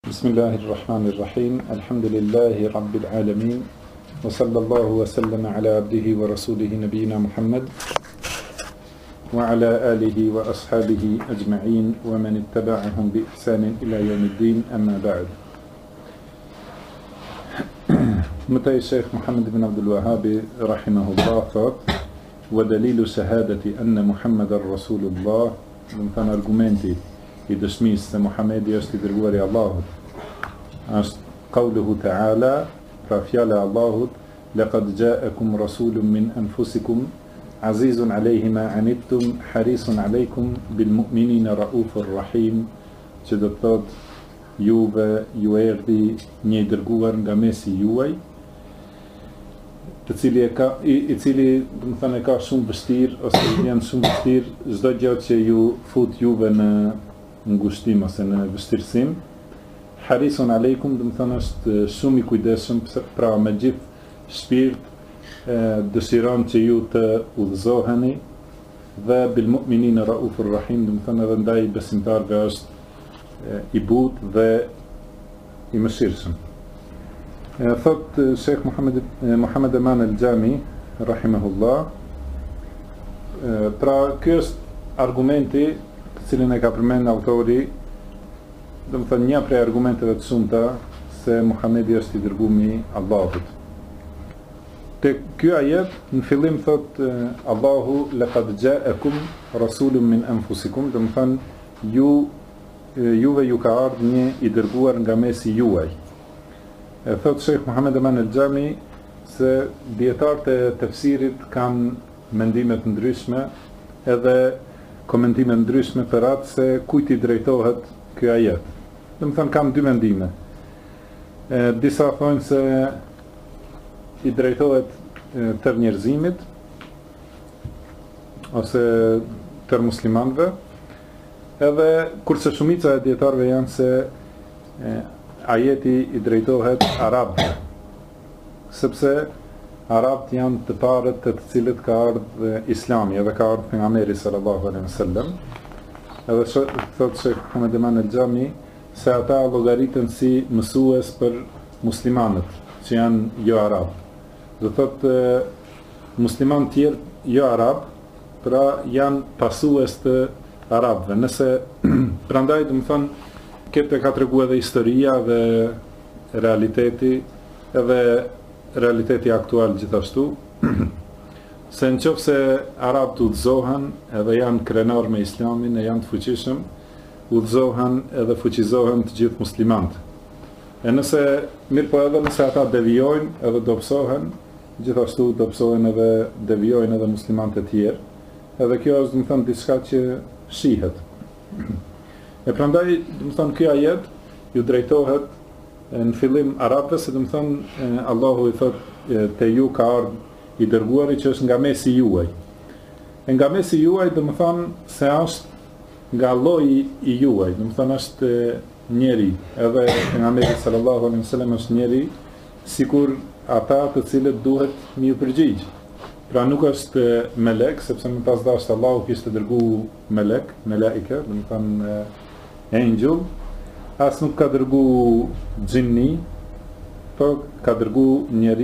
Bismillahirrahmanirrahim. Alhamdulillahi Rabbil Alamin. Wa sallallahu wa sallama ala abdihi wa rasulihi nabiyina Muhammad wa ala alihi wa ashabihi ajma'in wa man ittaba'ahum bi ihsanin ila yawmiddin, amma ba'd. Mëtaj Sheikh Muhammad ibn Abdul Wahhab rahimahullah thot: wa dalilu shahadati anna Muhammadar Rasulullah, do të thënë argumenti i dëshmisë se Muhamedi është i dërguari i Allahut, është qauluhu ta'ala, pra fjala e Allahut: laqad ja'akum rasulun min anfusikum azizun alayhi ma anittum harisun alaykum bil mu'minina raufur rahim, që do të thotë juve ju erdhi një i dërguar nga mesi juaj, i cili do të thënë ka shumë vështirë ose janë shumë vështirë çdo gjë që ju fut juve në ngushtim ose në vështirësim. Harisun aleikum, do të thënë është shumë i kujdesshëm, pra me gjithë shpirt dëshiron që ju të udhëzoheni, dhe bil mu'minina raufur rahim, do të thënë edhe ndaj besimtarëve është i butë dhe i mëshirshëm. Thot Sheikh Muhammad Eman el-Jami rahimahullah, pra ky është argumenti të cilin e ka përmend autori, do të thënë një prej argumenteve të shumta se Muhamedi është i dërguari i Allahut. Te ky ajet në fillim thot Allahu laqad ja'akum rasulun min anfusikum, do të thënë juve ju ka ardhur një i dërguar nga mesi juaj. Thot Sheikh Muhammad Eman el-Jami se dietarët e tefsirit kanë mendime të ndryshme edhe komentime ndryshme për atë se kujt i drejtohet ky ajet. Do të thënë kam dy mendime. Disa thonë se i drejtohet tër njerëzimit ose tër muslimanëve, edhe kurse shumica e dietarëve janë se ajeti i drejtohet arabëve, sepse arabët janë të parët të cilët ka ardhur Islami, edhe ka ardhur pejgamberi sallallahu alaihi wasallam. Edhe thot Sheikh Muhammad Eman el-Jami se ata llogariten si mësues për muslimanët që janë jo arab. Do thot muslimanë tjerë jo arab, pra janë pasues të arabëve. Nëse prandaj do të thonë këtë ka treguar edhe historia dhe realiteti, edhe realiteti aktual gjithashtu, se nëse arabët udhëzohen edhe janë krenar me islamin e janë të fuqishëm, udhëzohen edhe fuqizohen të gjithë muslimanët. E nëse mirë po edhe nëse ata devijojnë edhe dobësohen, gjithashtu dobësohen edhe devijojnë edhe muslimanët e tjerë. Edhe kjo është, do të thënë, diçka që shihet. E prandaj, do të thënë, ky ajet ju drejtohet në fillim arabëve, se do të thënë Allahu i thotë te ju ka ardhur i dërguari që është nga mesi juaj. E nga mesi juaj do të thënë se është nga lloji i juaj, do të thënë është njeri, edhe pejgamberi sallallahu alaihi wasallam është njeri, sikur ata të cilët duhet më u përgjigj. Pra nuk është melek, sepse më pas dashur Allahu kishte dërguar melek, melaike, do të thënë angel, as nuk ka dërguar xhinni, po ka dërguar njeri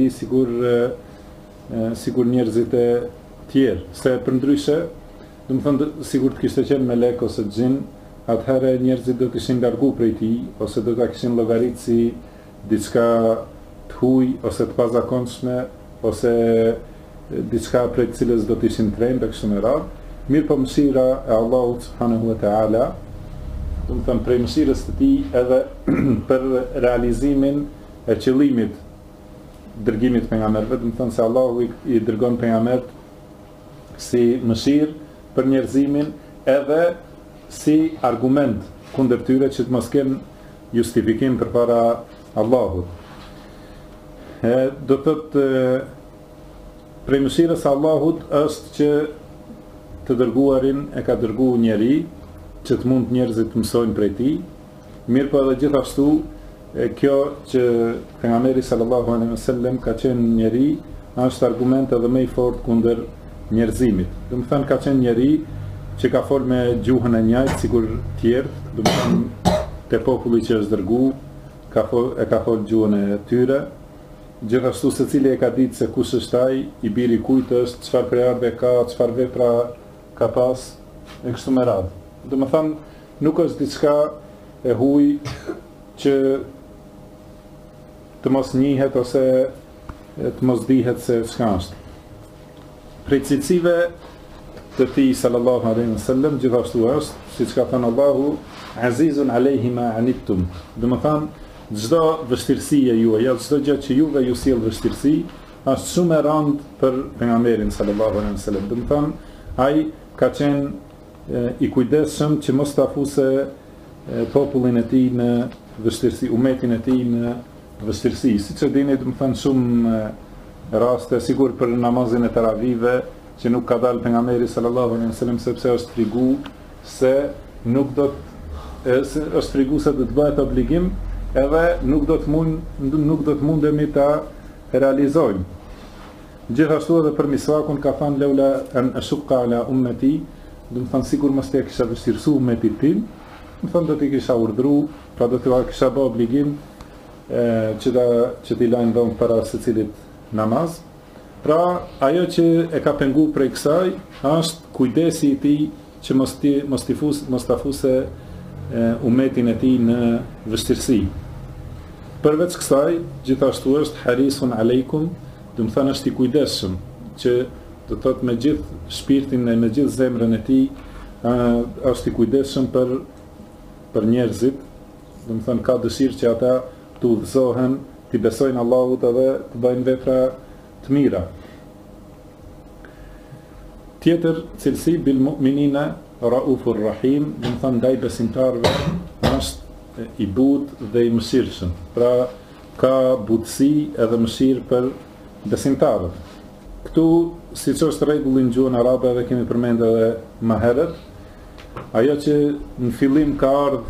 sigur njerëzit e tjerë, se përndryshe, do të thënë sigur të kishte qenë melek ose xhin, atëherë njerëzit do të ishin larguar prej tij, ose do ta kishin llogaritë si diçka të huaj ose të pazakonshme, ose diçka prej të cilës do të ishin trembë kështu me radhë. Mirë po mëshira e Allahut subhanahu wa taala, do të thënë prej mëshirës të tij edhe për realizimin e qëllimit dërgimit pejgamberëve, do të thënë se Allahu i dërgon pejgamberët si mëshirë për njerëzimin, edhe si argument kundër tyre që të mos kenë justifikim përpara Allahut. Do të thotë prej mëshirës së Allahut është që të dërguarin e ka dërguar njeri që të mund njerëzit të mësojnë prej tij. Mirë po edhe gjithashtu kjo që pejgamberi sallallahu alaihi wasallam ka qenë njeri është argument edhe më i fortë kundër njerëzimit. Do të thënë ka qenë njeri që ka folë me gjuhën e njëjtë sikur tjerë, do të thënë te populli që është dërguar, e ka fol gjuhën e tyre, gjithashtu se cili e ka ditë se kush është ai, i biri kujt është, çfarë prejardhje ka, çfarë vepra ka pas, e kështu me radhë. Do të thënë, nuk është diçka e huaj që të mos njihet ose të mos dihet se çka është. Prej cilësive të tij sallallahu alaihi wasallam gjithashtu është, siç ka thënë Allahu, azizun alayhi ma anittum. Do të thënë, çdo vështirësi e juaj, çdo gjë që juve ju sjell vështirësi, është shumë e rëndë për pejgamberin sallallahu alaihi wasallam. Do të thënë, ai ka qenë i kujdesshëm që mos ta fuse popullin e tij në vështirësi, umetin e tij në vështirësi. Siç e dini, do të thënë shumë raste, sigur për namazin e taravive, që nuk ka dalë pejgamberi sallallahu alaihi wasallam sepse është frigu se nuk do të është frigu se do të bëhet obligim, edhe nuk do të mundemi ta realizojmë. Gjithashtu edhe për misvakun ka thënë leula an ashqa ala ummati, do të thënë sigur mos të kisha vështirësu ummetit tim, do të thënë do t'i kisha urdhëruar, pra do t'i kisha bë obligim që t'i lajnë dhëmë para secilit namaz. Pra, ajo që e ka pengu prej kësaj, është kujdesi i tij që mos ta fuse umetin e tij në vështirësi. Përveç kësaj, gjithashtu është harisun aleikum, do të thënë është i kujdesshëm, që do të thotë me gjithë shpirtin e me gjithë zemrën e tij, është i kujdesshëm për njerëzit, do të thënë ka dëshirë që ata të udhëzohen, të besojnë Allahut edhe të bëjnë vepra të mira. Tjetër cilësi bil mu'minina raufur rahim, do të thënë ndaj besimtarëve është i butë dhe i mëshirshëm. Pra ka butësi edhe mëshirë për besimtarët. Këtu, siç është rregulli në gjuhën arabe, edhe kemi përmendur edhe më herët, ajo që në fillim ka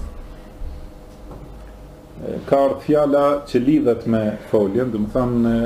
ardhur fjala që lidhet me foljen, do të thënë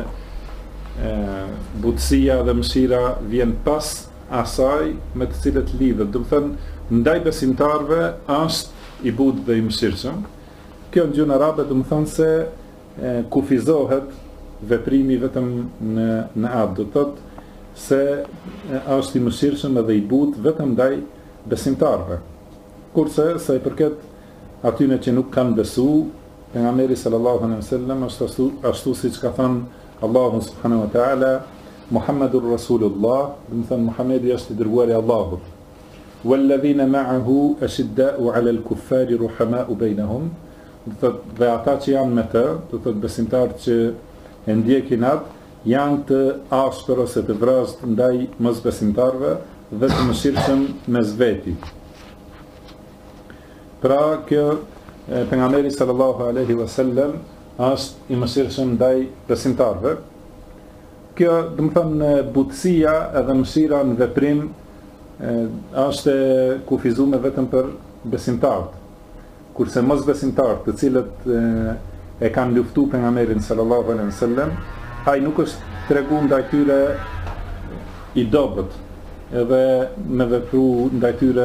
butësia dhe mëshira vjen pas asaj me të cilët lidhet. Do të thënë, ndaj besimtarëve është i butë dhe i mëshirshëm. Kjo në gjuhën arabe do të thënë se kufizohet veprimi vetëm në atë. Do të thotë se është i mëshirshëm edhe i butë vetëm ndaj besimtarëve. Kurse sa i përket atyre që nuk kanë besu, pejgamberi sallallahu alaihi wasallam është ashtu siç ka thënë Allahu subhanahu wa ta'ala, Muhammadur Rasulullah, do të thënë Muhamedi është i dërguari i Allahut. Walladhina ma'ahu ashidda'u 'ala al-kuffari ruhama'u bainahum, do të thotë dhe ata që janë me të, do të thotë besimtarët që e ndjekin atë, janë të ashpër ose të vrasë ndaj mosbesimtarëve dhe të mëshirshëm mes veti. Pra kjo pejgamberi sallallahu alaihi wasallam është i mëshirshëm ndaj besimtarëve. Kjo, do të thënë, butësia edhe mëshira në veprim është kufizuar vetëm për besimtarët. Kurse mos besimtarët, të cilët e kanë luftuar pejgamberin sallallahu alaihi wasallam, ai nuk është treguar ndaj tyre i dobët, edhe me vepru ndaj tyre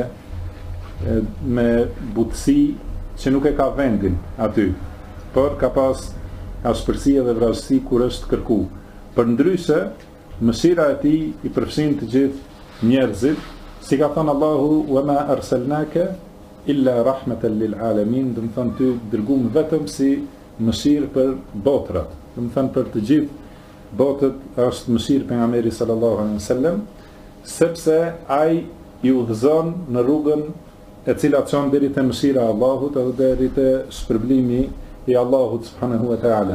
me butësi që nuk e ka vendin aty, por ka pas ashpërsi dhe vrasësi kur është kërku. Përndryshe, mëshira e tij i përfshin të gjithë njerëzit, si ka thënë Allahu, wa ma arsalnaka illa rahmatan lil alamin, do të thënë ty dërguam vetëm si mëshirë për botrat. Do të thënë për të gjithë botët është mëshirë pejgamberi sallallahu alaihi wasallam, sepse ai i udhëzon në rrugën e cila çon deri te mëshira e Allahut edhe deri te shpërblimi i Allahut subhanahu wa ta'ala.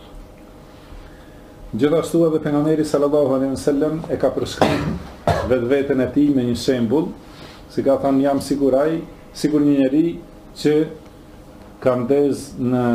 Gjithashtu edhe pejgamberi sallallahu alaihi wasallam e ka përshkruar vetveten e tij me një shembull, si ka thënë jam sigur një njeri që ka ndez në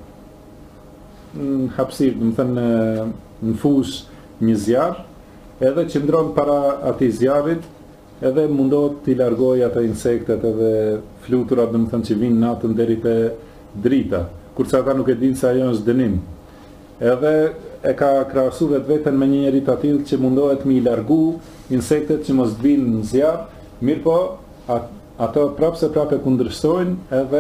hapësirë, do të thënë në fush një zjarr, edhe qëndron para atij zjarrit, edhe mundohet t'i largojë ato insektet edhe fluturat, do të thënë që vinë natën deri te drita, kurse ata nuk e dinë se ajo është dënim. Edhe e ka krahasuar vetveten me një njeri të tillë që mundohet mi largu insektet që mos vinë në zjarr, mirëpo ato prapse prapë kundërshtojnë edhe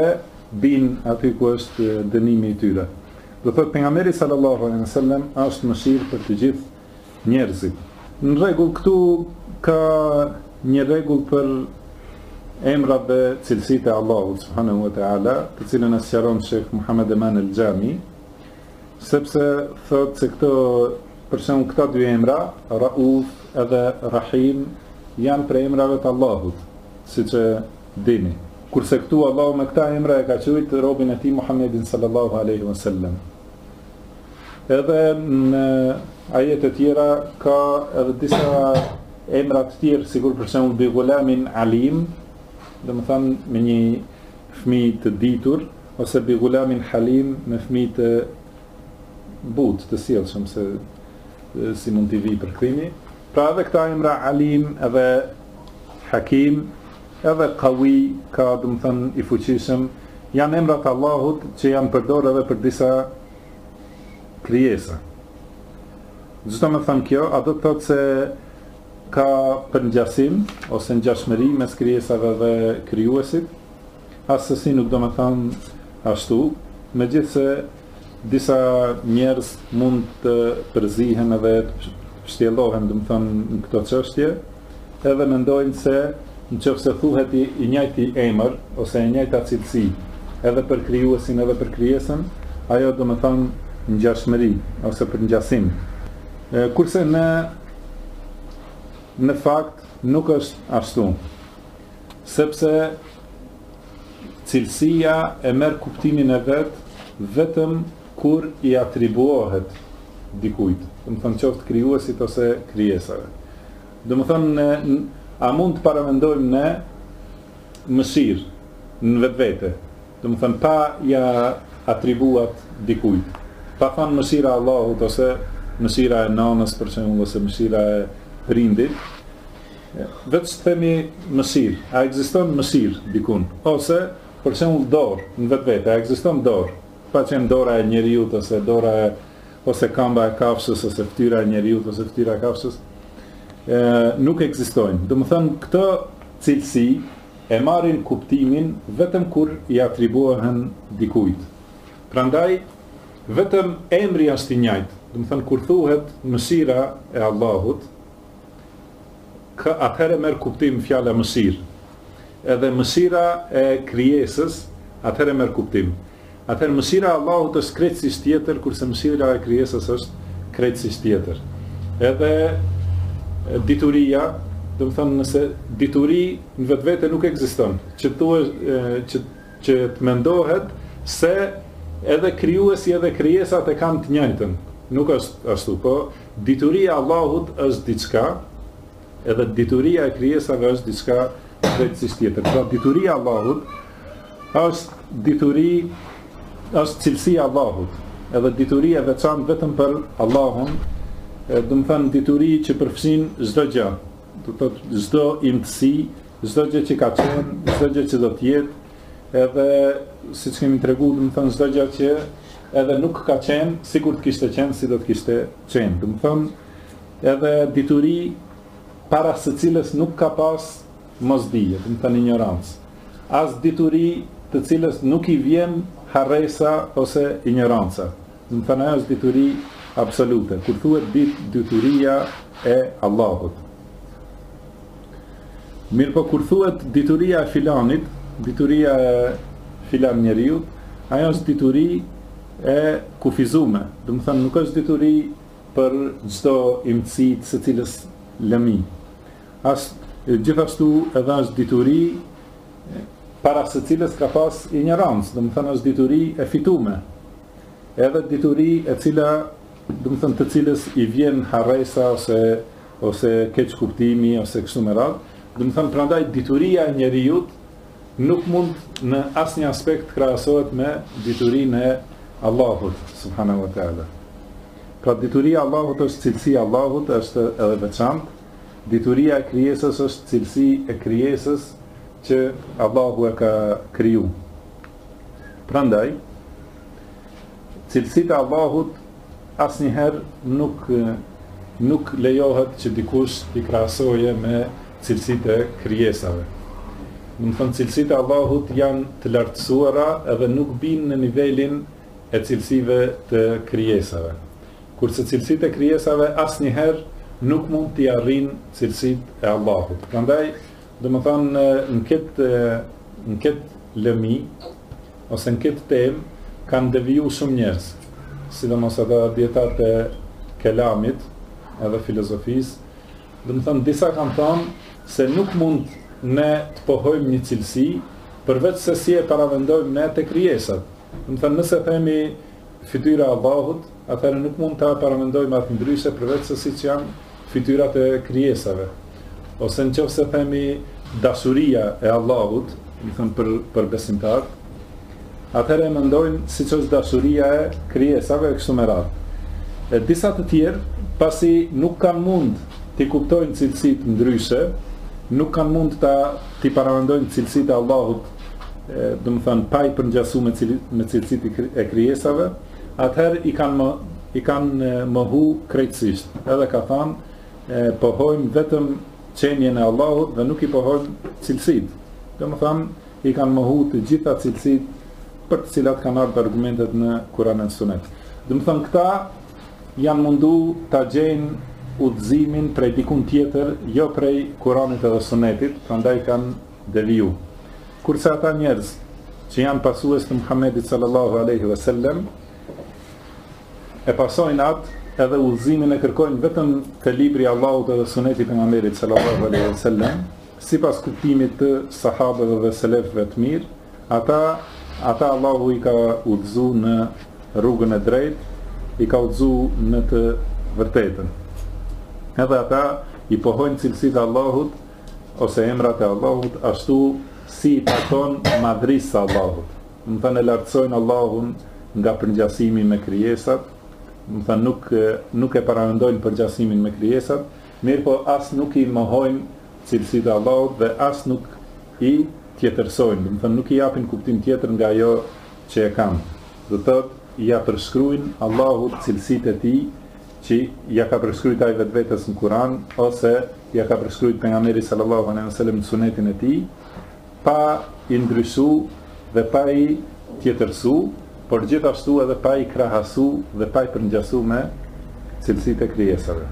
bin aty ku është dënimi I tyre. Do thotë pejgamberi sallallahu alaihi wasallam është mëshirë për të gjithë njerëzit. Në rregull këtu ka një rregull për emrat dhe cilësitë e Allahut subhanahu wa taala, të cilën e sqaron Sheikh Muhammad Eman el-Jami, sepse thotë se këto për shembull këta dy emra, Rauf edhe Rahim, janë për emrave të Allahut, siç e dini. Kurse këtu Allahu me këta emra e ka quajtur robën e tij Muhammedin sallallahu alaihi wasallam. Edhe në ajete tjera ka edhe disa emra të tjerë, sikur për shembull bi gulamin alim, domethënë me një fëmijë të ditur, ose bi gulamin halim me fëmijë të butë, të sjellshëm, se si mund t'i vi për krimi. Pra edhe këta emra alim edhe hakim edhe qawi, ka domethënë I fuqishëm, janë emrat e Allahut që janë përdorur edhe për disa krijesa. Çdo më thënë kjo, a do të thotë se ka përngjasim ose ngjashmëri mes krijesave dhe krijuesit? Asesi nuk do më thënë ashtu, megjithse disa njerëz mund të përzihen edhe të shtjellohen, do të thënë, në këto çështje, edhe mendojnë se nëse thuhet I njëjti emër ose e njëjta cilësi edhe për krijuesin edhe për krijesën, ajo do të thënë ngjashmëri ose përngjasim. Kurse në fakt nuk është ashtu, sepse cilësia e merr kuptimin e vet vetëm kur I atribuohet dikujt, do të thënë qoftë krijuesit ose krijesave. Do të thënë a mund të paramendojmë ne mëshirë në vetvete, do të thënë pa ja atribuat dikujt, pa thënë mëshira e Allahut ose mëshira e nanës për shembull ose mëshira e prindit, vetë themi mëshirë, a ekziston mëshirë dikun, ose për shembull dorë në vetvete, a ekziston dorë, pa qenë dora e njeriut ose dora e ose kamba e kafshës ose fytyra e njeriut ose fytyra e kafshës, nuk ekzistojnë. Do të thënë këto cilësi e marrin kuptimin vetëm kur I atribuohen dikujt. Prandaj vetëm emri është I njëjtë. Do të thënë kur thuhet mëshira e Allahut, atëherë merr kuptim fjala mëshirë. Edhe mëshira e krijesës atëherë merr kuptim. Atëherë mëshira e Allahut është krejtësisht tjetër, kurse mëshira e krijesës është krejtësisht tjetër. Edhe dituria, do të thënë nëse dituri në vetvete nuk ekziston, që të mendohet se edhe krijuesi edhe krijesat e kanë të njëjtën. Nuk është ashtu, po dituria e Allahut është diçka, edhe dituria e krijesave është diçka krejtësisht tjetër. Pra dituria e Allahut është cilësia e Allahut, edhe dituria e veçantë vetëm për Allahun, do të thënë dituri që përfshin çdo gjë, do të thotë çdo imtësi, çdo gjë që ka qenë, çdo gjë që do të jetë, edhe siç kemi treguar, do të thënë çdo gjë që edhe nuk ka qenë, sikur të kishte qenë, si do të kishte qenë. Do të thënë edhe dituri para së cilës nuk ka pas mosdije, do të thënë ignorancë. As dituri të cilës nuk I vjen harresa ose ignoranca. Do të thënë ajo është dituri absolute, kur thuhet dituria e Allahut. Mirë po kur thuhet dituria e filanit, dituria e filan njeriu, ajo është dituri e kufizume. Do të thënë nuk është dituri për çdo imtësi së cilës lëmi. Gjithashtu edhe është dituri para së cilës ka pas ignorancë, do të thënë është dituri e fitume. Edhe dituri e cila, do të thënë të cilës I vjen harresa ose keq kuptimi ose kështu me radhë. Do të thënë prandaj dituria e njerëzit nuk mund në asnjë aspekt krahasohet me diturinë e Allahut subhanahu wa taala. Pra dituria e Allahut është cilësia e Allahut, është edhe veçantë. Dituria e krijesës është cilësi e krijesës që Allahu e ka kriju. Prandaj cilësitë e Allahut asnjëherë nuk lejohet që dikush I krahasojë me cilësitë e krijesave. Do të thënë cilësitë e Allahut janë të lartësuara edhe nuk binë në nivelin e cilësive të krijesave. Kurse cilësitë e krijesave asnjëherë nuk mund t'i arrijnë cilësitë e Allahut. Prandaj, domethënë në këtë lëmi ose në këtë temë kanë deviju shumë njerëz, sidomos ata dietarët e kelamit edhe filozofisë. Domethënë disa kanë thënë se nuk mund ne të pohojmë një cilësi përveç se si e paravendojmë ne te krijesat. Domethënë nëse themi fytyra e Allahut, atëherë nuk mund ta paravendojmë atë ndryshe përveç se siç janë fytyrat e krijesave. Ose nëse themi dashuria e Allahut, domethënë për besimtarët, atëherë mendojnë siç është dashuria e krijesave e kështu me radhë. Disa të tjerë, pasi nuk kanë mund t'i kuptojnë cilësitë ndryshe, nuk kanë mund t'i paravendojnë cilësitë e Allahut, domethënë pa i përngjasur me cilësitë e krijesave, atëherë i kanë mohu krejtësisht. Edhe ka thënë pohojmë vetëm qenjen e Allahut dhe nuk i pohojmë cilësitë. Domethënë i kanë mohu të gjitha cilësitë për të cilat kanë ardhur argumentet në Kur'an dhe Sunet. Domethënë këta janë mundu ta gjejnë udhëzimin prej dikun tjetër, jo prej Kur'anit edhe Sunetit, prandaj kanë deviju. Kurse ata njerëz që janë pasues të Muhamedit sallallahu alaihi wasallam e pasojnë atë edhe udhëzimin e kërkojnë vetëm te libri i Allahut edhe Suneti i pejgamberit sallallahu alaihi wasallam, sipas kuptimit të sahabëve dhe selefëve të mirë, ata Allahu i ka udhëzu në rrugën e drejtë, i ka udhëzu në të vërtetën. Edhe ata i pohojnë cilësitë e Allahut ose emrat e Allahut ashtu si i takon madhrisë së Allahut. Do të thënë lartësojnë Allahun nga përngjasimi me krijesat, do të thënë nuk e paramendojnë përngjasimin me krijesat, mirë po as nuk i mohojnë cilësitë e Allahut dhe as nuk i tjetërsojnë, do të thënë nuk i japin kuptim tjetër nga ajo që e kanë. Do të thotë ja përshkruajnë Allahut cilësitë e tij që ja ka përshkruajt ai vetvetes në Kur'an ose ja ka përshkruajt pejgamberi sallallahu alaihi wasallam në sunetin e tij, pa i ndryshu dhe pa i tjetërsu, por gjithashtu edhe pa i krahasu dhe pa i përngjasu me cilësitë e krijesave.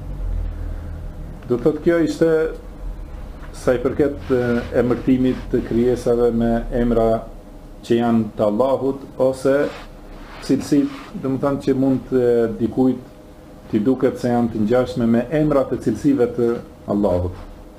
Do të thotë kjo ishte sa i përket emërtimit të krijesave me emra që janë të Allahut ose cilësitë, domethënë që mund dikujt t'i duket se janë të ngjashme me emrat e cilësive të Allahut.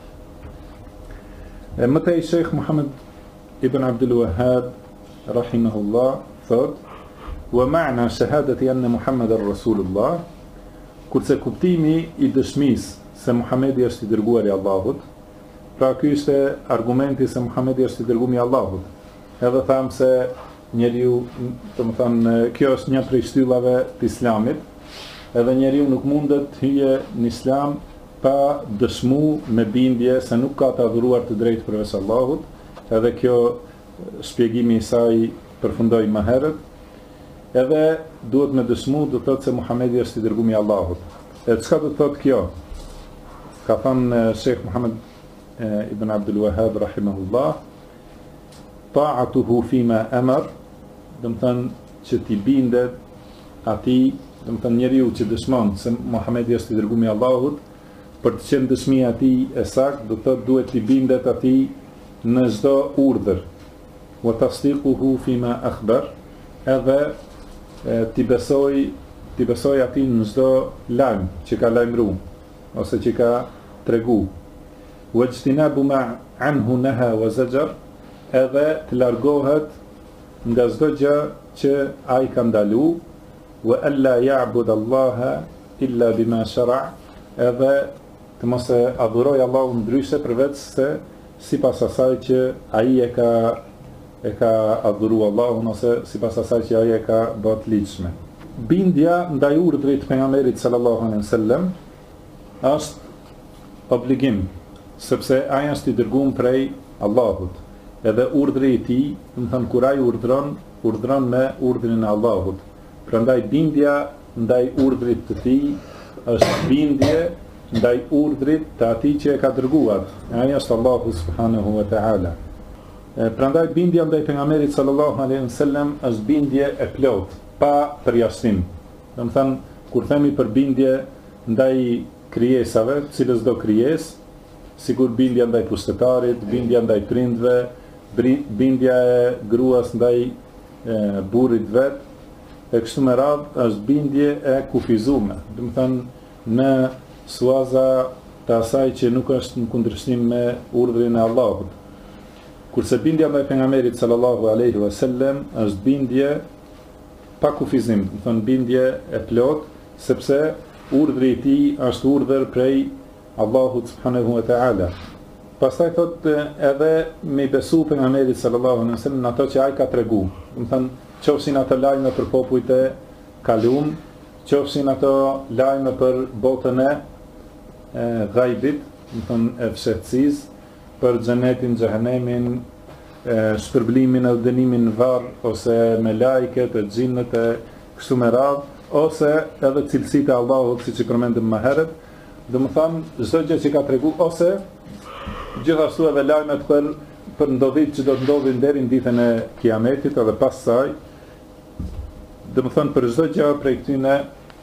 Mëtej Sheikh Muhammad ibn Abdul Wahhab rahimahullah thot: "Wa ma'na shahadati anna Muhammadar Rasulullah", kurse kuptimi i dëshmisë se Muhamedi është i dërguari i Allahut, pra ky ishte argumenti se Muhamedi është i dërguari i Allahut. Edhe tham se njeriu, domethënë kjo është një prej shtyllave të Islamit, edhe njeriu nuk mundet hyje në Islam pa dëshmu me bindje se nuk ka të adhuruar të drejtë përveç Allahut, edhe kjo shpjegimi i saj përfundoi më herët, edhe duhet me dëshmu, do të thotë se Muhamedi është i dërguari i Allahut. E çka do të thotë kjo? Ka thënë Sheikh Muhammad ibn Abdul Wahhab rahimahullah: "Ta'atuhu fima amar", do të thënë që ti bindet atij, do të thënë njeriu që dëshmon se Muhamedi është i dërguari i Allahut, për të qenë dëshmia e tij e saktë, do të thotë duhet të bindet atij në çdo urdhër. Wa tasdiquhu fima akhbar, edhe ti besoj atij në çdo lajm që ka lajmëruar ose që ka tregu. Wa ijtinabu ma anhu naha wa zajar, edhe të largohet nga çdo gjë që ai ka ndaluar. Wa alla ya'bud Allaha illa bima shara', edhe të mos e adhuroj Allahun ndryshe përveç se sipas asaj që ai e ka adhuruar Allahun ose sipas asaj që ai e ka bërë të ligjshme. Bindja ndaj urdhrit të pejgamberit sallallahu alaihi wasallam është obligim, sepse ai është i dërguar prej Allahut. Edhe urdhri i tij, do të thënë kur ai urdhron me urdhrin e Allahut. Prandaj bindja ndaj urdhrit të tij është bindje ndaj urdhrit të atij që e ka dërguar. Ai është Allahu subhanahu wa ta'ala. Prandaj bindja ndaj pejgamberit sallallahu alaihi wasallam është bindje e plot, pa përjashtim. Domethënë, kur themi për bindje ndaj krijesave, cilës do krijesë, sigur bindja ndaj pushtetarit, bindja ndaj prindve, bindja e gruas ndaj burrit vet, e kështu me radhë është bindje e kufizuar. Domethënë në suaza të asaj që nuk është në kundërshtim me urdhrin e Allahut. Kurse bindja ndaj pejgamberit sallallahu alaihi wasallam është bindje pa kufizim, domethënë bindje e plot, sepse urdhri i tij është urdhër prej Allahut subhanahu wa ta'ala. Pastaj thotë edhe me besu pejgamberit sallallahu alaihi wasallam në ato që ai ka tregu. Domethënë qofshin ato lajme për popujt e kalum, qofshin ato lajme për botën e ghaibit, domethënë e fshehtësisë, për xhenetin, xhehenemin, shpërblimin e dënimin në varr, ose me lajket, e xhinët e kështu me radhë, ose edhe cilësitë e Allahut, siç i përmendëm më herët, domethënë çdo gjë që ka tregu, ose gjithashtu edhe lajmet për ndodhit që do të ndodhin deri në ditën e Kiametit edhe pas saj. Domethënë për çdo gjë prej këtyne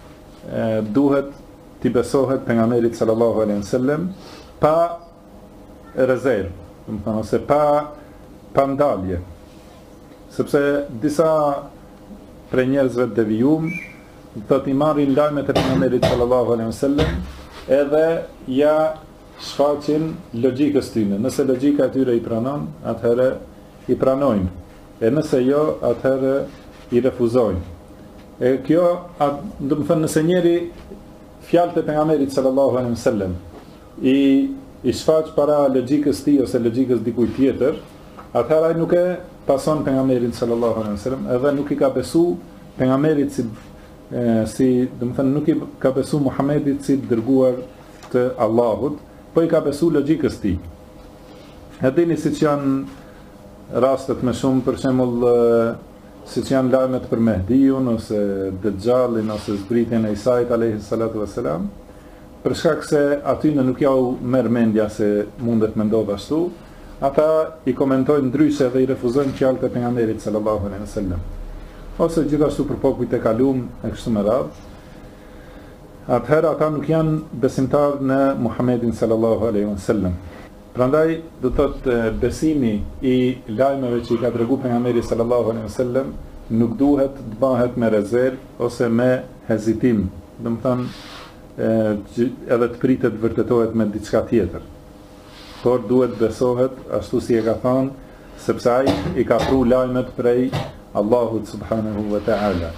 duhet t'i besohet pejgamberit sallallahu alaihi wasallam pa rezervë, domethënë ose pa ndalje. Sepse disa prej njerëzve të devijum do t'i marrin lajmet e pejgamberit sallallahu alaihi wasallam edhe ja shfaqin logjikës tyre. Nëse logjika e tyre i pranon, atëherë i pranojnë. E nëse jo, atëherë i refuzojnë. E kjo, domethënë nëse njeri fjalët e pejgamberit sallallahu alaihi wasallam i shfaq para logjikës tij ose logjikës dikujt tjetër, atëherë ai nuk e pason pejgamberin sallallahu alaihi wasallam, edhe nuk i ka besu pejgamberit si domethënë nuk i ka besu Muhamedit si dërguar të Allahut, po i ka besu logjikës tij. E dini siç janë rastet më shumë, për shembull siç janë lajmet për Mehdiun ose Dejjalin ose zbritjen e Isait alayhi salatu wassalam, për shkak se aty nuk jau merr mendja se mundet me ndodh ashtu, ata i komentojnë ndryshe dhe i refuzojnë fjalët e pejgamberit sallallahu alaihi wasallam. Ose gjithashtu për popujt e kalum e kështu me radhë. Atëherë ata nuk janë besimtar në Muhammedin sallallahu alaihi wasallam. Prandaj do thotë besimi i lajmeve që i ka treguar pejgamberi sallallahu alaihi wasallam nuk duhet të bëhet me rezervë ose me hezitim. Domethënë edhe të pritet të vërtetohet me diçka tjetër. Por duhet besohet ashtu si e ka thënë, sepse ai i ka pru lajmet prej Allahut subhanahu wa ta'ala.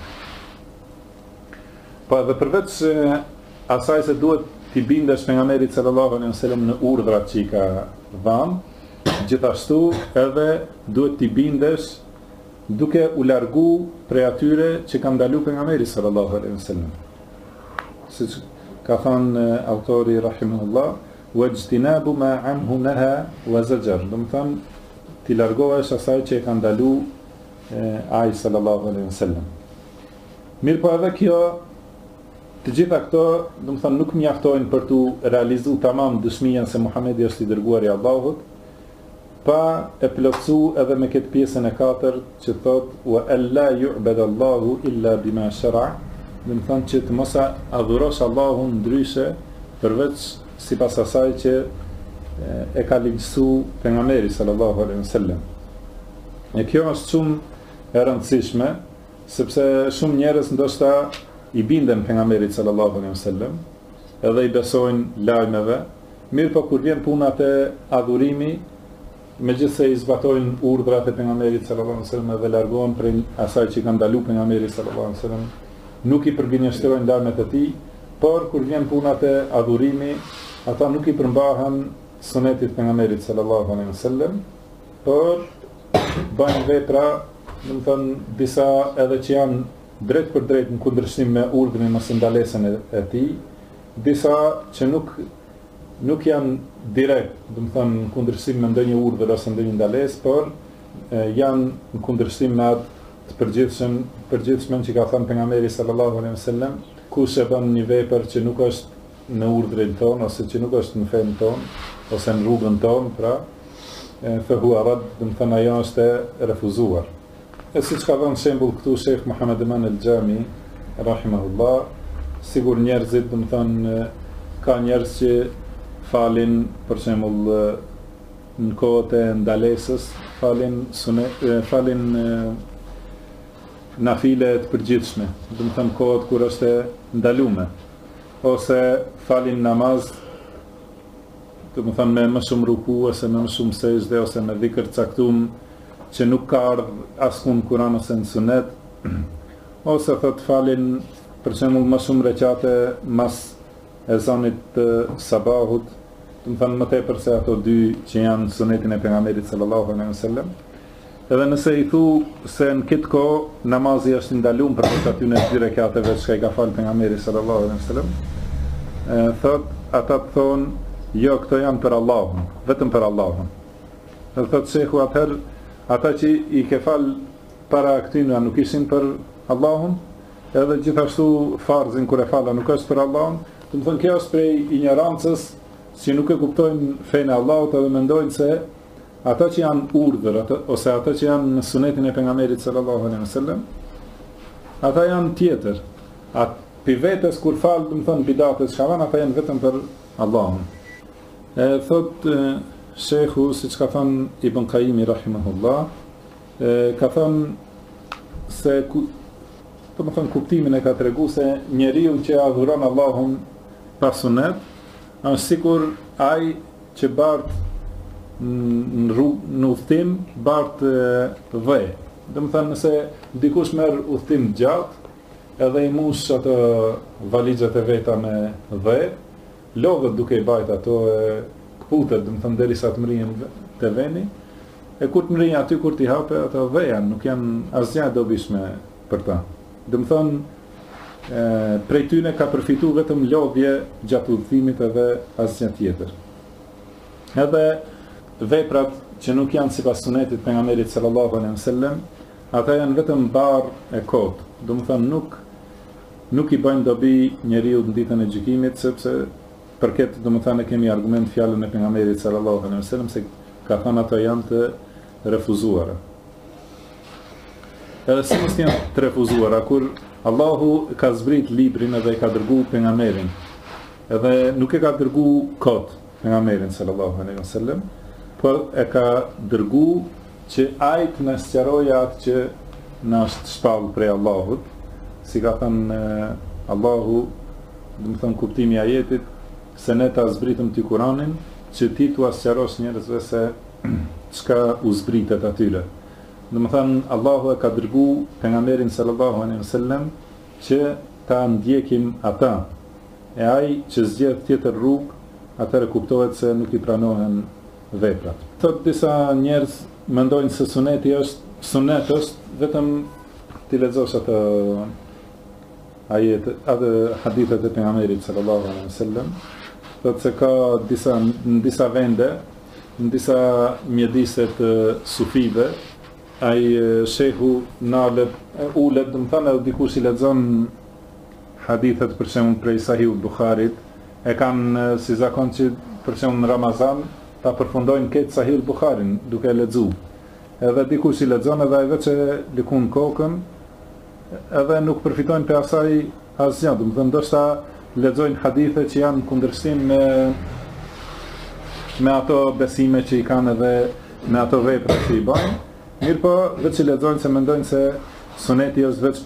Po edhe përveç asaj se duhet t'i bindesh pejgamberit sallallahu alaihi wasallam në urdhrat që i ka dhënë, gjithashtu edhe duhet t'i bindesh duke u largu prej atyre që ka ndaluar pejgamberi sallallahu alaihi wasallam. Siç ka thënë autori rahimahullah, wajtinabu ma anhu naha wa zajar. Domethënë t'i largohesh asaj që e ka ndaluar ai sallallahu alaihi wasallam. Mirë, po edhe kjo, të gjitha këto, domethënë nuk mjaftojnë për tu realizu tamam dëshminë se Muhamedi është i dërguari i Allahut, pa e plotsu edhe me këtë pjesën e 4 që thot wa alla yu'bad Allahu illa bima shara, domethënë që të mos adhurosh Allahun ndryshe përveç sipas asaj që e ka ligjësu pejgamberi sallallahu alaihi wasallam. E kjo është shumë e rëndësishme, sepse shumë njerëz ndoshta i binden pejgamberit sallallahu alaihi wasallam, edhe i besojnë lajmeve, mirë po kur vjen puna te adhurimi, megjithse i zbatojnë urdhrat e pejgamberit sallallahu alaihi wasallam dhe largohen prej asaj që ka ndaluar pejgamberi sallallahu alaihi wasallam, nuk i përgjigjëstrojnë lajmet e tij, por kur vjen puna te adhurimi, ata nuk i përmbahen sunetit pejgamberit sallallahu alaihi wasallam, por bëjnë vepra, domethënë disa edhe që janë drejt për drejt në kundërshtim me urdhrin ose ndalesën e tij, disa që nuk janë direkt, domethënë në kundërshtim me ndonjë urdhër ose ndonjë ndalesë, por janë në kundërshtim me atë të përgjithshëm që ka thënë pejgamberi sallallahu alaihi wasallam, kush e bën një vepër që nuk është në urdhrin ton ose që nuk është në fen ton ose në rrugën ton, pra fehua rad, dhe më thënë ajo është e refuzuar. E si që ka dhënë shembull këtu Sheikh Muhammad Eman El Gjami, rahimahullah, sigur njerëzit, dhe më thënë, ka njerëz që falin, për shembull, në kohët e ndalesës, falin nafile të përgjithshme, dhe më thënë kohët kur është e ndalume, ose falin namaz, dhe më thënë me më shumë ruku, ose me më shumë sejdë, ose me dhikr caktum, që nuk ka ardhë askun Kur'an ose në sunet, ose thot falin për shembull më shumë recate mas ezanit të sabahut, do të thënë më tepër se ato dy që janë sunetin e pejgamberit sallallahu alaihi wasallam. Edhe nëse i thu se në këtë kohë namazi është ndaluar për aty në dy rekateve që i ka falë pejgamberi sallallahu alaihi wasallam, thot ata thonë jo, këto janë për Allahun, vetëm për Allahun. Dhe thot shehu atëherë ata që i ke falë para këtyna nuk ishin për Allahun, edhe gjithashtu farzin kur e fala nuk është për Allahun, do të thonë kjo është prej ignorancës që nuk e kuptojnë fenë e Allahut edhe mendojnë se ata që janë urdhër ose ata që janë në sunetin e pejgamberit sallallahu alaihi wasallam, ata janë tjetër. Pi vetes kur fal, do të thonë bidatet shavan, ata janë vetëm për Allahun. Thot Shekhu, si që ka thënë Ibn Qayyimi rahimahullah, ka thënë se do të thënë kuptimin e ka tregu se njeriu që adhuron Allahun pa sunet, është sikur ai që bart në udhtim, bart dhe. Do të thënë nëse dikush merr udhtim gjatë, edhe i mush ato valixhat e veta me dhe, lodhet duke i bajt ato kputet, do të thënë derisa të mrihen te veni, e kur të mrihen aty kur t'i hape ato vejan, nuk janë asgjë e dobishme për ta. Do të thënë prej tyne ka përfitu vetëm lodhje gjatë udhëtimit edhe asgjë tjetër. Edhe veprat që nuk janë sipas sunetit pejgamberit sallallahu alaihi wasallam, ata janë vetëm barr e kot. Do të thënë nuk i bëjnë dobi njeriu në ditën e gjykimit, sepse për këtë do të thënë kemi argument fjalën e pejgamberit sallallahu alaihi wasallam se ka thënë ato janë të refuzuara. Edhe si mos janë të refuzuara kur Allahu ka zbrit librin edhe e ka dërguar pejgamberin. Edhe nuk e ka dërguar kot pejgamberin sallallahu alaihi wasallam, por e ka dërguar që ai të na sqarojë atë që na është shpall prej Allahut, si ka thënë Allahu, do të thënë kuptimi i ajetit, se ne ta zbritëm ti Kur'anin, që ti t'u sqarosh njerëzve se çka u zbritet atyre. Do të thënë Allahu e ka dërguar pejgamberin sallallahu alaihi wasallam që ta ndjekim ata. E ai që zgjedh tjetër rrugë, atëherë kuptohet se nuk i pranohen veprat. Thot disa njerëz mendojnë se sunet është vetëm ti lexosh atë atë hadithet e pejgamberit sallallahu alaihi wasallam. Thot se ka në disa vende, në disa mjedise të sufive, ai shehu nalet, ulet, do të thënë edhe dikush i lexon hadithet për shembull prej Sahih Bukharit, e kanë si zakon që për shembull në Ramazan ta përfundojnë këtë Sahih Bukharin duke lexuar. Edhe dikush i lexon edhe ai vetë likun kokën, edhe nuk përfitojnë për asaj asgjë, do të thënë ndoshta lexojnë hadithe që janë kundërshtim me ato besime që i kanë edhe me ato vepra që i bajnë. Mirë po, vetë që lexojnë se mendojnë se suneti është veç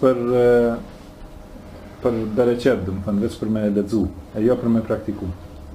për bereqet, do të thënë veç për me lexu, e jo për me praktiku.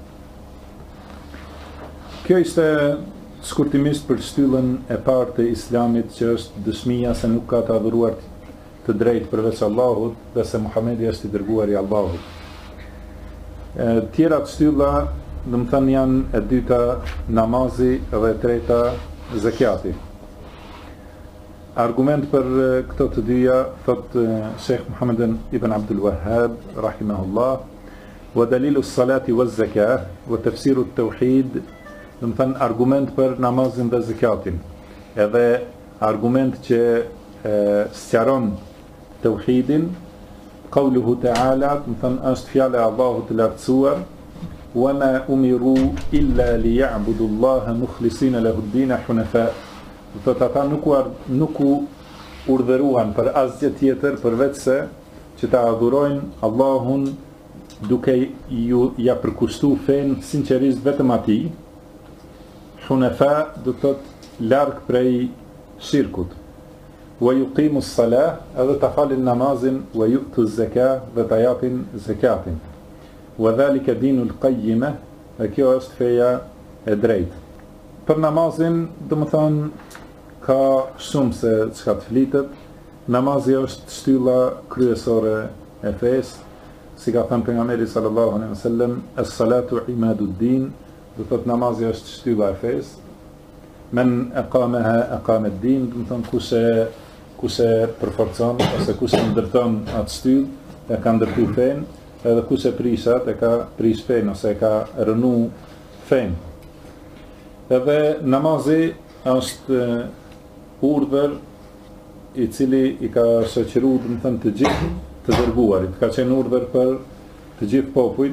Kjo ishte shkurtimisht për shtyllën e parë të Islamit, që është dëshmia se nuk ka të adhuruar të drejtë përveç Allahut dhe se Muhamedi është i dërguar i Allahut. Tjera të shtylla, do të thënë janë e dyta namazi dhe e treta zakati. Argument për këto të dyja, thot Sheikh Muhammad ibn Abdul Wahhab rahimahullah, wa dalilu s-salati wa z-zakah wa tafsiru t-tauhid, do të thënë argument për namazin dhe zakatin. Edhe argument që sqaron tauhidin, qauluhu ta'ala, do të thënë është fjala e Allahut të lartësuar, وَمَا أُمِرُوا إِلَّا لِيَعْبُدُوا اللَّهَ مُخْلِصِينَ لَهُ الدِّينَ حُنَفَاءَ. Do thotë ata nuk u urdhëruan për asgjë tjetër përveç se që ta adhurojnë Allahun duke ja përkushtuar fen sinqerisht vetëm atij. Hunafa do thotë larg prej shirkut. Wa yuqimu s-salah, edhe ta falin namazin, wa yu'tu z-zakah, dhe ta japin zakatin. Wa dhalika dinul qayyimah, dhe kjo është feja e drejtë. Për namazin, do më thonë, ka shumë se çka të flitet. Namazi është shtylla kryesore e fesë, si ka thënë pejgamberi sallallahu alaihi wasallam, as-salatu imaduddin, do thotë namazi është shtylla e fesë. Men aqamaha aqama ad-din, do të thonë kush e përforcon ose kush e ndërton atë shtyllë, e ka ndërtuar fen, edhe kush e prish atë, e ka prish fen ose e ka rënu fen. Edhe namazi është urdhër i cili i ka shoqëruar, do të thënë, të gjithë të dërguarit. Ka qenë urdhër për të gjithë popujt,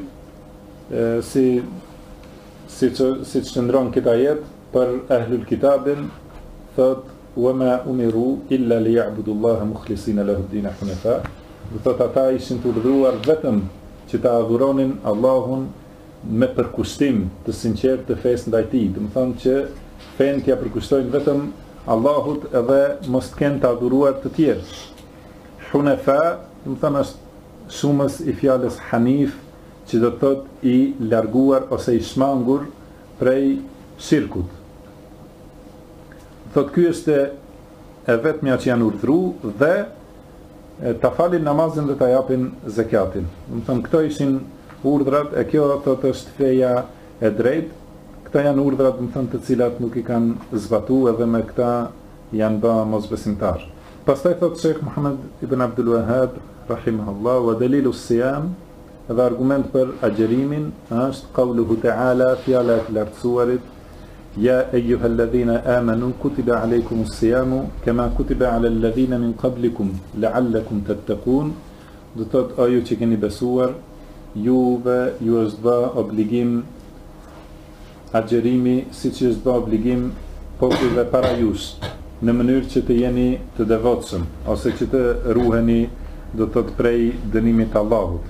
si qëndron këtë ajet për ahlul kitabin, thot وَمَا أُمِرُوا إِلَّا لِيَعْبُدُوا اللَّهَ مُخْلِصِينَ لَهُ الدِّينَ حُنَفَاءَ. Do thot ata ishin të urdhëruar vetëm që ta adhuronin Allahun me përkushtim të sinqertë të fesë ndaj tij. Do të thonë që fen t'ia përkushtojnë vetëm Allahut edhe mos të kenë të adhuruar të tjerë. Hunafa, do të thonë është shumës i fjalës hanif, që do të thotë i larguar ose i shmangur prej shirkut. Thotë ky është e vetmja që janë urdhëruar dhe ta falin namazin dhe ta japin zakatin. Do të thonë këto ishin urdhrat, e kjo thotë është feja e drejtë. Këta janë urdhrat, do të thonë, të cilat nuk i kanë zbatuar, edhe me këta janë bë mosbesimtar. Pastaj thotë Sheikh Muhammad ibn Abdul Wahhab rahimahullah, wa dalilu s-siyam, edhe argument për agjerimin është qauluhu ta'ala, fjala e lartësuarit, ja eyyuhalladhina amanu kutiba alaykumus siyamu kama kutiba alal ladhina min qablikum la'allakum tattaqun. Do thotë, o ju që keni besuar, juve ju është bë obligim agjerimi siç është bë obligim popujve para jush, në mënyrë që të jeni të devotshëm ose që të ruheni, do thotë, prej dënimit të Allahut.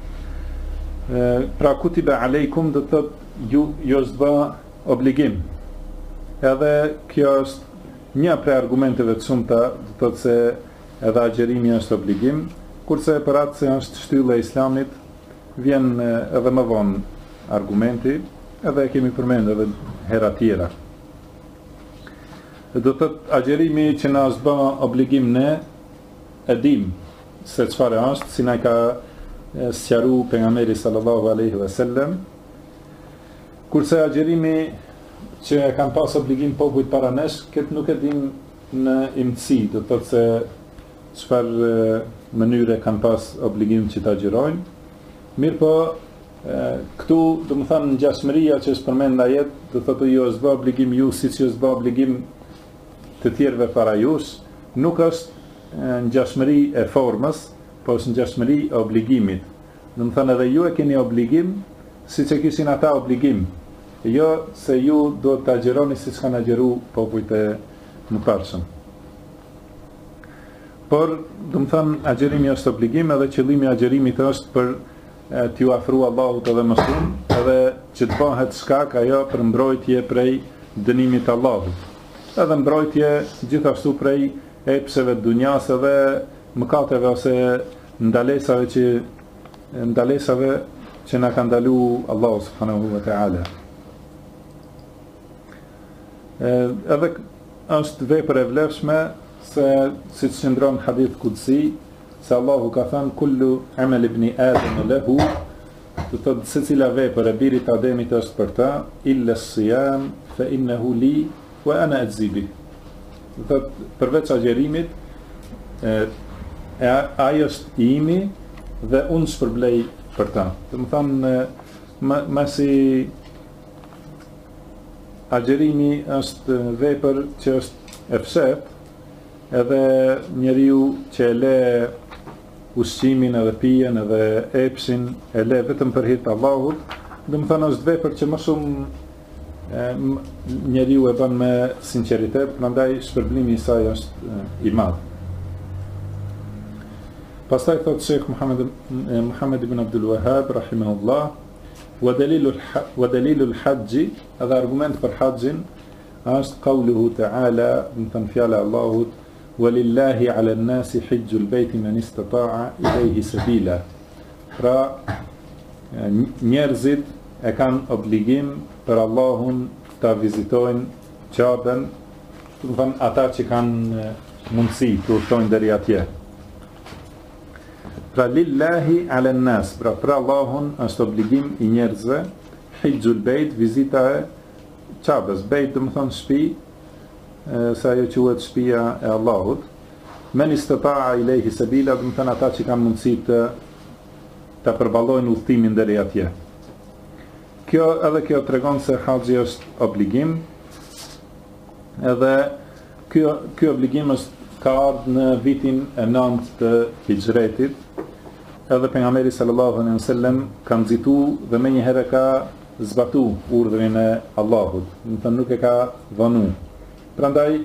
Pra kutiba alaykum do thotë ju është bë obligim. Edhe kjo është një prej argumenteve të shumta, do thotë se edhe agjerimi është obligim, kurse për atë se është shtylla e Islamit vjen edhe më vonë argumenti, edhe e kemi përmendur edhe hera tjera. Do thotë agjerimi që na është bë obligim ne e dim se çfarë është, si na ka sqaruar pejgamberi sallallahu alaihi wasallam, kurse agjerimi që e kanë pas obligim popujt para nesh, këtë nuk e dim në imtësi, do të thotë se çfarë mënyre kanë pas obligim që ta agjerojnë. Mirë po, këtu, do më thënë, ngjashmëria që është përmend në ajet, do thotë ju është bë obligim ju siç është bë obligim të tjerëve para jush, nuk është ngjashmëri e formës, po është ngjashmëri e obligimit. Do më thënë, edhe ju e keni obligim siç e kishin ata obligim. Jo se ju do të agjeroni siç kanë agjeru popujt e mëparshëm. Por, do më thënë, agjerimi është obligim, edhe qëllimi i agjerimit është për t'ju afru Allahut edhe më shumë, edhe që të bëhet shkak ajo për mbrojtje prej dënimit të Allahut. Edhe mbrojtje gjithashtu prej epsheve të dunjas edhe mëkateve ose ndalesave që na ka ndalu Allahu subhanahu wa ta'ala. Edhe është vepër e vlefshme se si që qëndron hadith kudsi, se Allahu ka thënë kullu amel ibn Adam lahu, do thotë secila vepër e birit Ademit është për ta, illa s-siyam fa innahu li wa ana ajzi bih. Do thotë përveç agjerimit, ai është imi dhe unë shpërblej për ta. Do të thonë masi agjerimi është vepër që është e fshet, edhe njeriu që e le ushqimin edhe pijen edhe epshin, e le vetëm për hir të Allahut, do më thënë është vepër që më shumë njeriu e bën me sinqeritet, prandaj shpërblimi i saj është i madh. Pastaj thot Sheikh Muhammad ibn Abdul Wahhab rahimahullah, wa dalilul hajji, edhe argument për haxhin është qauluhu ta'ala, do të thënë fjala e Allahut, walillahi 'ala an-nasi hajjul bayti man istata'a ilayhi sabila. Pra njerëzit e kanë obligim për Allahun ta vizitojnë Ka'ben, do të thënë ata që kanë mundësi të udhtojnë deri atje. Pra lillahi 'ala an-nas, pra për Allahun është obligim i njerëzve hijjul bejt, vizita e Ka'bes. Bejt do të thënë shtëpi, sa ajo quhet shtëpia e Allahut. Men istata'a ilayhi sabila, do të thënë ata që kanë mundësi të përballojnë udhtimin deri atje. Kjo tregon se haxhi është obligim, edhe ky obligim ka ardhur në vitin e 9 të Hijretit, edhe pejgamberi sallallahu alaihi wasallam ka nxitu dhe menjëherë ka zbatu urdhrin e Allahut, do të thënë nuk e ka vënë. Prandaj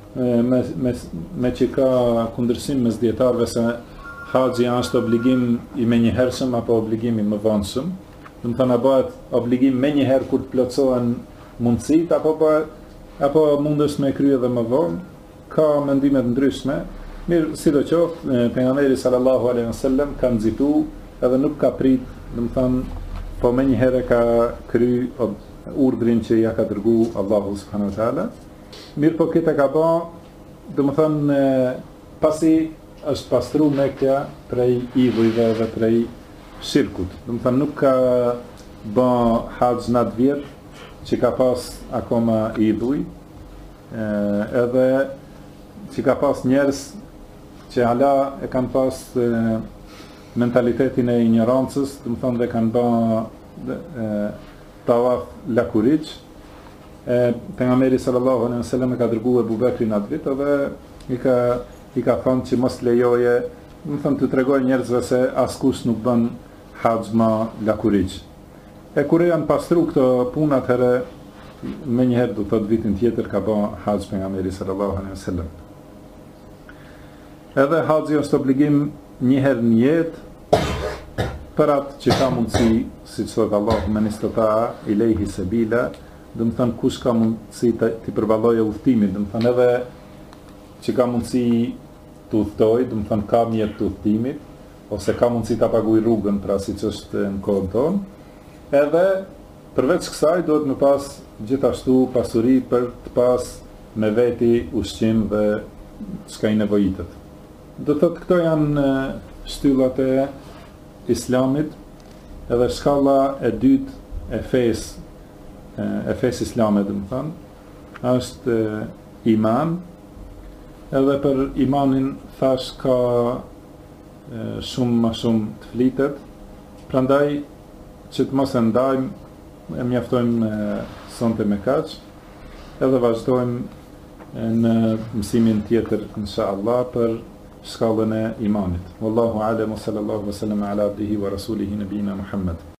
me që ka kundërshtim mes dietarëve se haxhi është obligim i menjëhershëm apo obligim i mëvonshëm, do të thënë bëhet obligim menjëherë kur të plotësohen mundësitë apo mundesh me krye edhe më vonë, ka mendime të ndryshme. Mirë, sidoqoftë, pejgamberi sallallahu alaihi wasallam ka nxitu edhe nuk ka prit, do të thënë, po menjëherë ka kry urdhrin që ja ka dërguar Allahu subhanahu wa taala. Mirë, po këtë ka bë, do të thënë, pasi është pastruar Mekka prej idhujve dhe prej shirkut. Do të thënë nuk ka bë haxh në atë vjet që ka pas akoma idhuj, edhe që ka pas njerëz që hala e kanë pas mentalitetin e ignorancës, do të thonë dhe kanë bë tawaf lakuriç. Pejgamberi sallallahu alaihi wasallam e ka dërguar Abu Bekrin atë vit edhe i ka thënë që mos lejoje, do të thonë të tregojë njerëzve se askush nuk bën haxh më lakuriç. E kur janë pastruar këto puna, atëherë menjëherë do të thotë vitin tjetër ka bë haxh pejgamberi sallallahu alaihi wasallam. Edhe haxhi është obligim një herë në jetë për atë që ka mundësi, siç thotë Allahu men istata'a ilayhi sabila, do të thënë kush ka mundësi të përballojë udhtimin, do të thënë edhe që ka mundësi të udhtojë, do të thënë ka mjet të udhtimit, ose ka mundësi ta paguajë rrugën, pra siç është në kohën tonë. Edhe përveç kësaj duhet më pas gjithashtu pasuri për të pas me veti ushqim dhe çka i nevojitet. Do thotë këto janë shtyllat e Islamit, edhe shkalla e dytë e fesë islame, do të thënë, është iman. Edhe për imanin thash ka shumë më shumë të flitet, prandaj që të mos e ndajmë, e mjaftojmë sonte me kaq, edhe vazhdojmë në mësimin tjetër inshallah për shkallën e imanit. Wallahu a'lam, sallallahu alaihi wa sallam ala abdihi wa rasulihi nabiyina Muhammad.